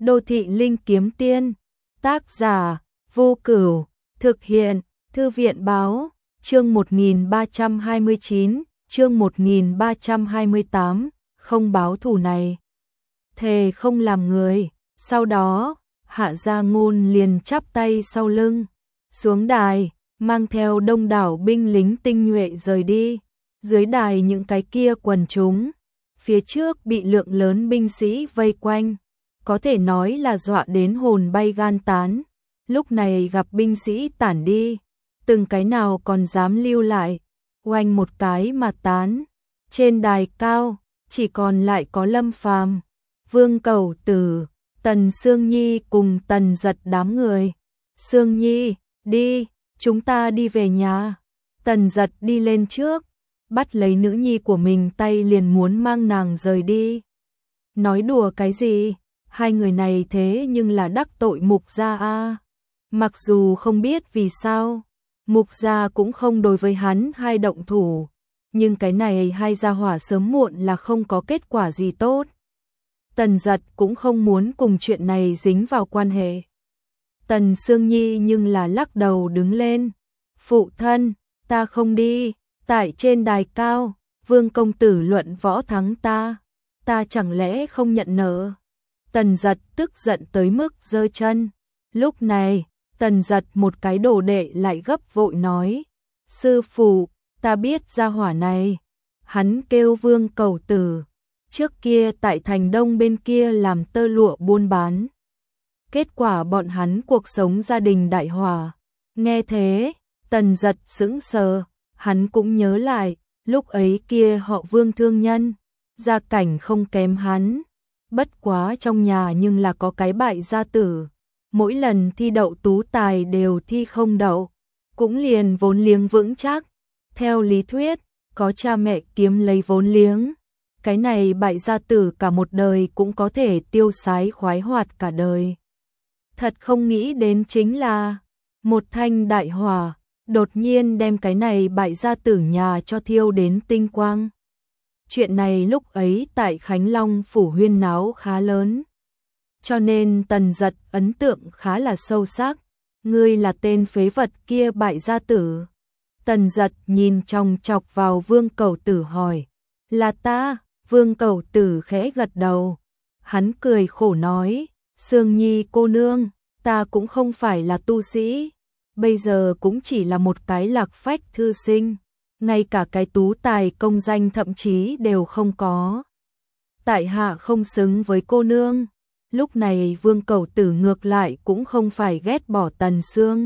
Đô thị linh kiếm tiên, tác giả, Vô Cửu, thực hiện, Thư viện báo, chương 1329, chương 1328, không báo thù này. Thề không làm người, sau đó, Hạ Gia Ngôn liền chắp tay sau lưng, xuống đài, mang theo đông đảo binh lính tinh nhuệ rời đi. Dưới đài những cái kia quần chúng, phía trước bị lượng lớn binh sĩ vây quanh, có thể nói là dọa đến hồn bay gan tán. Lúc này gặp binh sĩ tản đi, từng cái nào còn dám lưu lại, oanh một cái mà tán. Trên đài cao, chỉ còn lại có Lâm Phàm, Vương Cẩu Tử, Tần Sương Nhi cùng Tần Giật đám người. Sương Nhi, đi, chúng ta đi về nhà. Tần Giật đi lên trước, bắt lấy nữ nhi của mình tay liền muốn mang nàng rời đi. Nói đùa cái gì, hai người này thế nhưng là đắc tội Mục gia a. Mặc dù không biết vì sao, Mục gia cũng không đối với hắn hai động thủ, nhưng cái này hai gia hỏa sớm muộn là không có kết quả gì tốt. Tần Giật cũng không muốn cùng chuyện này dính vào quan hệ. Tần Sương Nhi nhưng là lắc đầu đứng lên. Phụ thân, ta không đi, tại trên đài cao, Vương công tử luận võ thắng ta chẳng lẽ không nhận nợ. Tần Giật tức giận tới mức giơ chân. Lúc này, Tần Giật một cái đồ đệ lại gấp vội nói, sư phụ, ta biết gia hỏa này. Hắn kêu Vương Cẩu Tử, trước kia tại thành Đông bên kia làm tơ lụa buôn bán. Kết quả bọn hắn cuộc sống gia đình đại hòa. Nghe thế, Tần Giật sững sờ, hắn cũng nhớ lại, lúc ấy kia họ Vương thương nhân, gia cảnh không kém hắn. Bất quá trong nhà nhưng là có cái bại gia tử, mỗi lần thi đậu tú tài đều thi không đậu, cũng liền vốn liếng vững chắc. Theo lý thuyết, có cha mẹ kiếm lấy vốn liếng, cái này bại gia tử cả một đời cũng có thể tiêu sái khoái hoạt cả đời. Thật không nghĩ đến chính là một thanh đại hỏa đột nhiên đem cái này bại gia tử nhà cho thiêu đến tinh quang. Chuyện này lúc ấy tại Khánh Long phủ huyên náo khá lớn, cho nên Tần Giật ấn tượng khá là sâu sắc. Ngươi là tên phế vật kia bại gia tử. Tần Giật nhìn chòng chọc vào Vương Cẩu Tử hỏi, là ta? Vương Cẩu Tử khẽ gật đầu, hắn cười khổ nói, Sương Nhi cô nương, ta cũng không phải là tu sĩ, bây giờ cũng chỉ là một cái lạc phách thư sinh, ngay cả cái tú tài công danh thậm chí đều không có. Tại hạ không xứng với cô nương. Lúc này Vương Cẩu Tử ngược lại cũng không phải ghét bỏ Tần Sương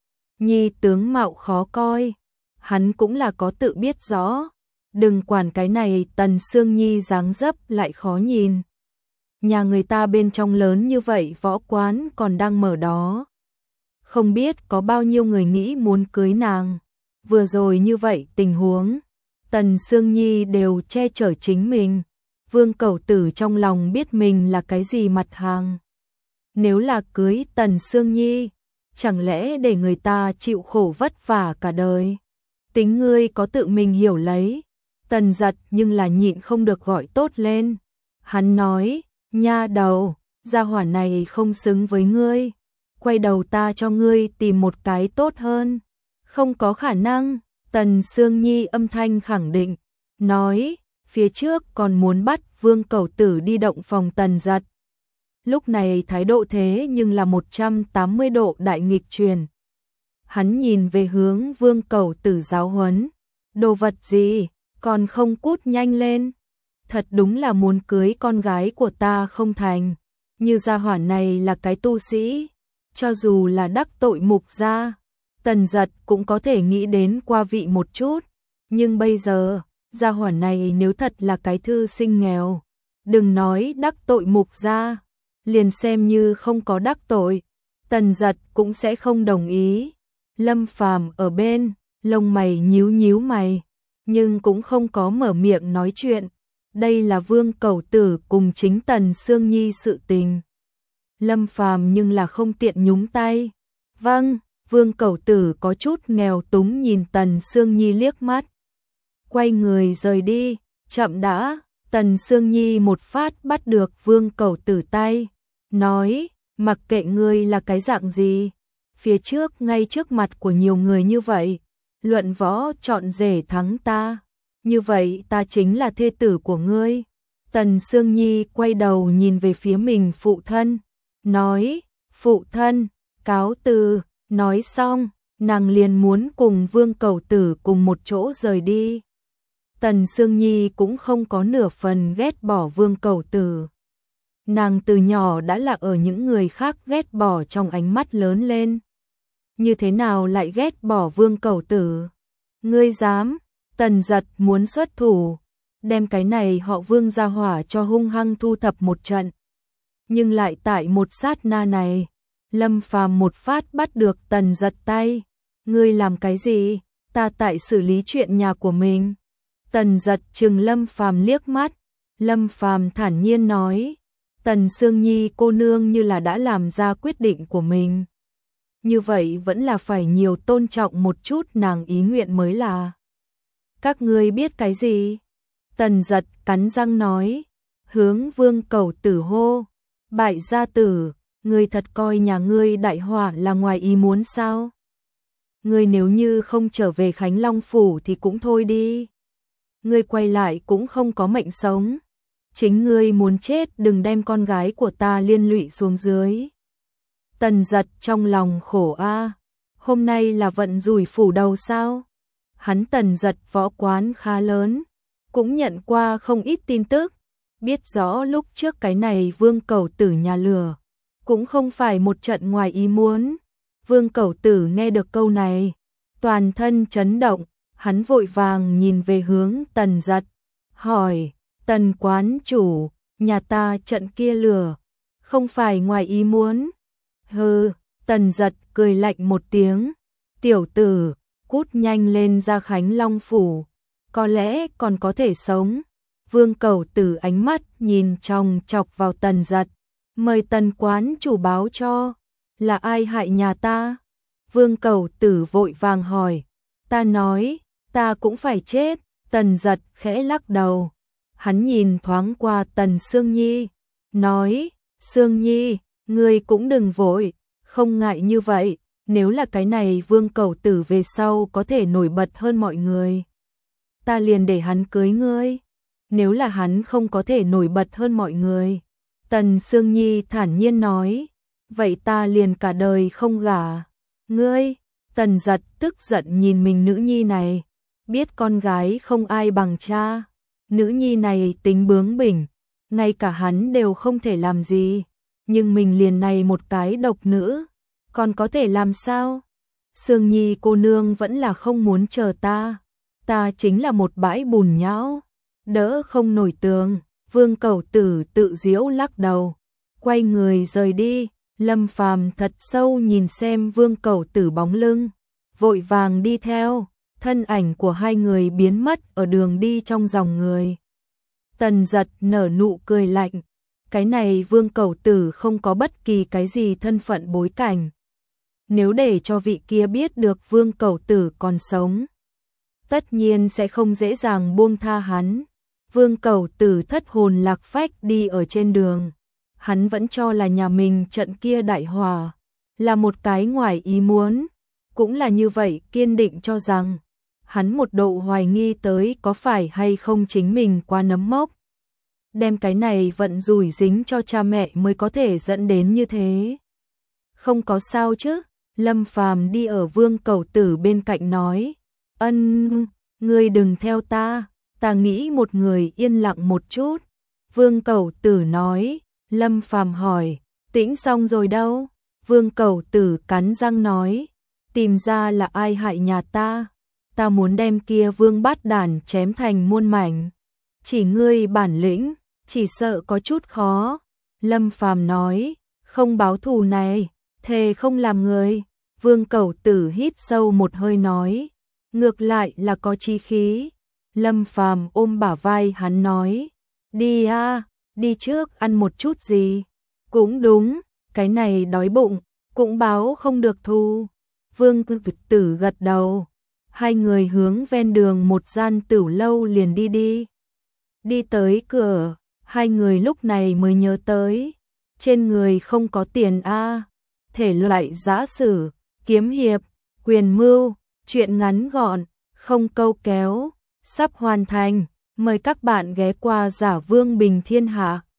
Nhi tướng mạo khó coi, hắn cũng là có tự biết rõ, đừng quản cái này Tần Sương Nhi dáng dấp lại khó nhìn. Nhà người ta bên trong lớn như vậy võ quán còn đang mở đó, không biết có bao nhiêu người nghĩ muốn cưới nàng. Vừa rồi như vậy tình huống, Tần Sương Nhi đều che chở chính mình. Vương Cẩu Tử trong lòng biết mình là cái gì mặt hàng. Nếu là cưới Tần Sương Nhi, chẳng lẽ để người ta chịu khổ vất vả cả đời. Tính ngươi có tự mình hiểu lấy. Tần Giật nhưng là nhịn không được gọi tốt lên. Hắn nói, nha đầu, gia hỏa này không xứng với ngươi. Quay đầu ta cho ngươi tìm một cái tốt hơn. Không có khả năng, Tần Sương Nhi âm thanh khẳng định, nói, phía trước còn muốn bắt Vương Cẩu Tử đi động phòng Tần Giật. Lúc này thái độ thế nhưng là 180 độ đại nghịch chuyển. Hắn nhìn về hướng Vương Cẩu Tử giáo huấn, đồ vật gì, còn không cút nhanh lên. Thật đúng là muốn cưới con gái của ta không thành. Như gia hỏa này là cái tu sĩ, cho dù là đắc tội Mục gia, Tần Giật cũng có thể nghĩ đến qua vị một chút. Nhưng bây giờ, gia hỏa này nếu thật là cái thư sinh nghèo, đừng nói đắc tội Mục gia, liền xem như không có đắc tội, Tần Giật cũng sẽ không đồng ý. Lâm Phàm ở bên, lông mày nhíu nhíu mày, nhưng cũng không có mở miệng nói chuyện. Đây là Vương Cẩu Tử cùng chính Tần Sương Nhi sự tình. Lâm Phàm nhưng là không tiện nhúng tay. Vâng, Vương Cẩu Tử có chút nghèo túng nhìn Tần Sương Nhi liếc mắt, quay người rời đi. Chậm đã, Tần Sương Nhi một phát bắt được Vương Cẩu Tử tay, nói, mặc kệ ngươi là cái dạng gì, phía trước ngay trước mặt của nhiều người như vậy, luận võ chọn rể thắng ta, như vậy ta chính là thê tử của ngươi. Tần Sương Nhi quay đầu nhìn về phía mình phụ thân, nói, phụ thân, cáo từ, nói xong, nàng liền muốn cùng Vương Cẩu Tử cùng một chỗ rời đi. Tần Sương Nhi cũng không có nửa phần ghét bỏ Vương Cẩu Tử. Nàng từ nhỏ đã là ở những người khác ghét bỏ trong ánh mắt lớn lên. Như thế nào lại ghét bỏ Vương Cẩu Tử? Ngươi dám? Tần Giật muốn xuất thủ, đem cái này họ Vương gia hỏa cho hung hăng thu thập một trận. Nhưng lại tại một sát na này, Lâm Phàm một phát bắt được Tần Giật tay. Ngươi làm cái gì? Ta tại xử lý chuyện nhà của mình. Tần Giật trừng Lâm Phàm liếc mắt. Lâm Phàm thản nhiên nói, Tần Sương Nhi cô nương như là đã làm ra quyết định của mình. Như vậy vẫn là phải nhiều tôn trọng một chút nàng ý nguyện mới là. Các ngươi biết cái gì? Tần Giật cắn răng nói, hướng Vương Cẩu Tử hô, bại gia tử, ngươi thật coi nhà ngươi đại hỏa là ngoài ý muốn sao? Ngươi nếu như không trở về Khánh Long Phủ thì cũng thôi đi. Ngươi quay lại cũng không có mệnh sống. Chính ngươi muốn chết đừng đem con gái của ta liên lụy xuống dưới. Tần Giật trong lòng khổ a, hôm nay là vận rủi phủ đầu sao? Hắn Tần Giật võ quán khá lớn, cũng nhận qua không ít tin tức, biết rõ lúc trước cái này Vương Cẩu Tử nhà lừa, cũng không phải một trận ngoài ý muốn. Vương Cẩu Tử nghe được câu này, toàn thân chấn động, hắn vội vàng nhìn về hướng Tần Giật, hỏi, Tần quán chủ, nhà ta trận kia lừa, không phải ngoài ý muốn. Hừ, Tần Giật cười lạnh một tiếng, tiểu tử, cút nhanh lên ra Khánh Long Phủ, có lẽ còn có thể sống. Vương Cẩu Tử ánh mắt nhìn chòng chọc vào Tần Giật, mời Tần quán chủ báo cho, là ai hại nhà ta? Vương Cẩu Tử vội vàng hỏi, ta nói, ta cũng phải chết. Tần Giật khẽ lắc đầu, hắn nhìn thoáng qua Tần Sương Nhi, nói, Sương Nhi, ngươi cũng đừng vội, không ngại như vậy, nếu là cái này Vương Cẩu Tử về sau có thể nổi bật hơn mọi người, ta liền để hắn cưới ngươi. Nếu là hắn không có thể nổi bật hơn mọi người, Tần Sương Nhi thản nhiên nói, vậy ta liền cả đời không gả ngươi. Tần Giật tức giận nhìn mình nữ nhi này, biết con gái không ai bằng cha, nữ nhi này tính bướng bỉnh, ngay cả hắn đều không thể làm gì, nhưng mình liền này một cái độc nữ, còn có thể làm sao? Sương Nhi cô nương vẫn là không muốn chờ ta, ta chính là một bãi bùn nhão, đỡ không nổi tường. Vương Cẩu Tử tự giễu lắc đầu, quay người rời đi. Lâm Phàm thật sâu nhìn xem Vương Cẩu Tử bóng lưng, vội vàng đi theo, thân ảnh của hai người biến mất ở đường đi trong dòng người. Tần Giật nở nụ cười lạnh, cái này Vương Cẩu Tử không có bất kỳ cái gì thân phận bối cảnh. Nếu để cho vị kia biết được Vương Cẩu Tử còn sống, tất nhiên sẽ không dễ dàng buông tha hắn. Vương Cẩu Tử thất hồn lạc phách đi ở trên đường, hắn vẫn cho là nhà mình trận kia đại hòa là một cái ngoài ý muốn, cũng là như vậy kiên định cho rằng hắn một độ hoài nghi tới có phải hay không chính mình quá nấm mốc, đem cái này vận rủi dính cho cha mẹ mới có thể dẫn đến như thế. Không có sao chứ? Lâm Phàm đi ở Vương Cẩu Tử bên cạnh nói, ngươi đừng theo ta, ta nghĩ một người yên lặng một chút. Vương Cẩu Tử nói. Lâm Phàm hỏi, tĩnh xong rồi đâu? Vương Cẩu Tử cắn răng nói, tìm ra là ai hại nhà ta, ta muốn đem kia Vương bát đản chém thành muôn mảnh. Chỉ ngươi bản lĩnh, chỉ sợ có chút khó. Lâm Phàm nói, không báo thù này, thề không làm người. Vương Cẩu Tử hít sâu một hơi nói, ngược lại là có chí khí. Lâm Phàm ôm bả vai hắn nói, đi a, đi trước ăn một chút gì. Cũng đúng, cái này đói bụng, cũng báo không được thù. Vương Tử gật đầu, hai người hướng ven đường một gian tửu lâu liền đi. Đi tới cửa, hai người lúc này mới nhớ tới, trên người không có tiền a. Thể loại giã sử, kiếm hiệp, quyền mưu, truyện ngắn gọn, không câu kéo, sắp hoàn thành. Mời các bạn ghé qua Giả Vương Bình Thiên Hạ.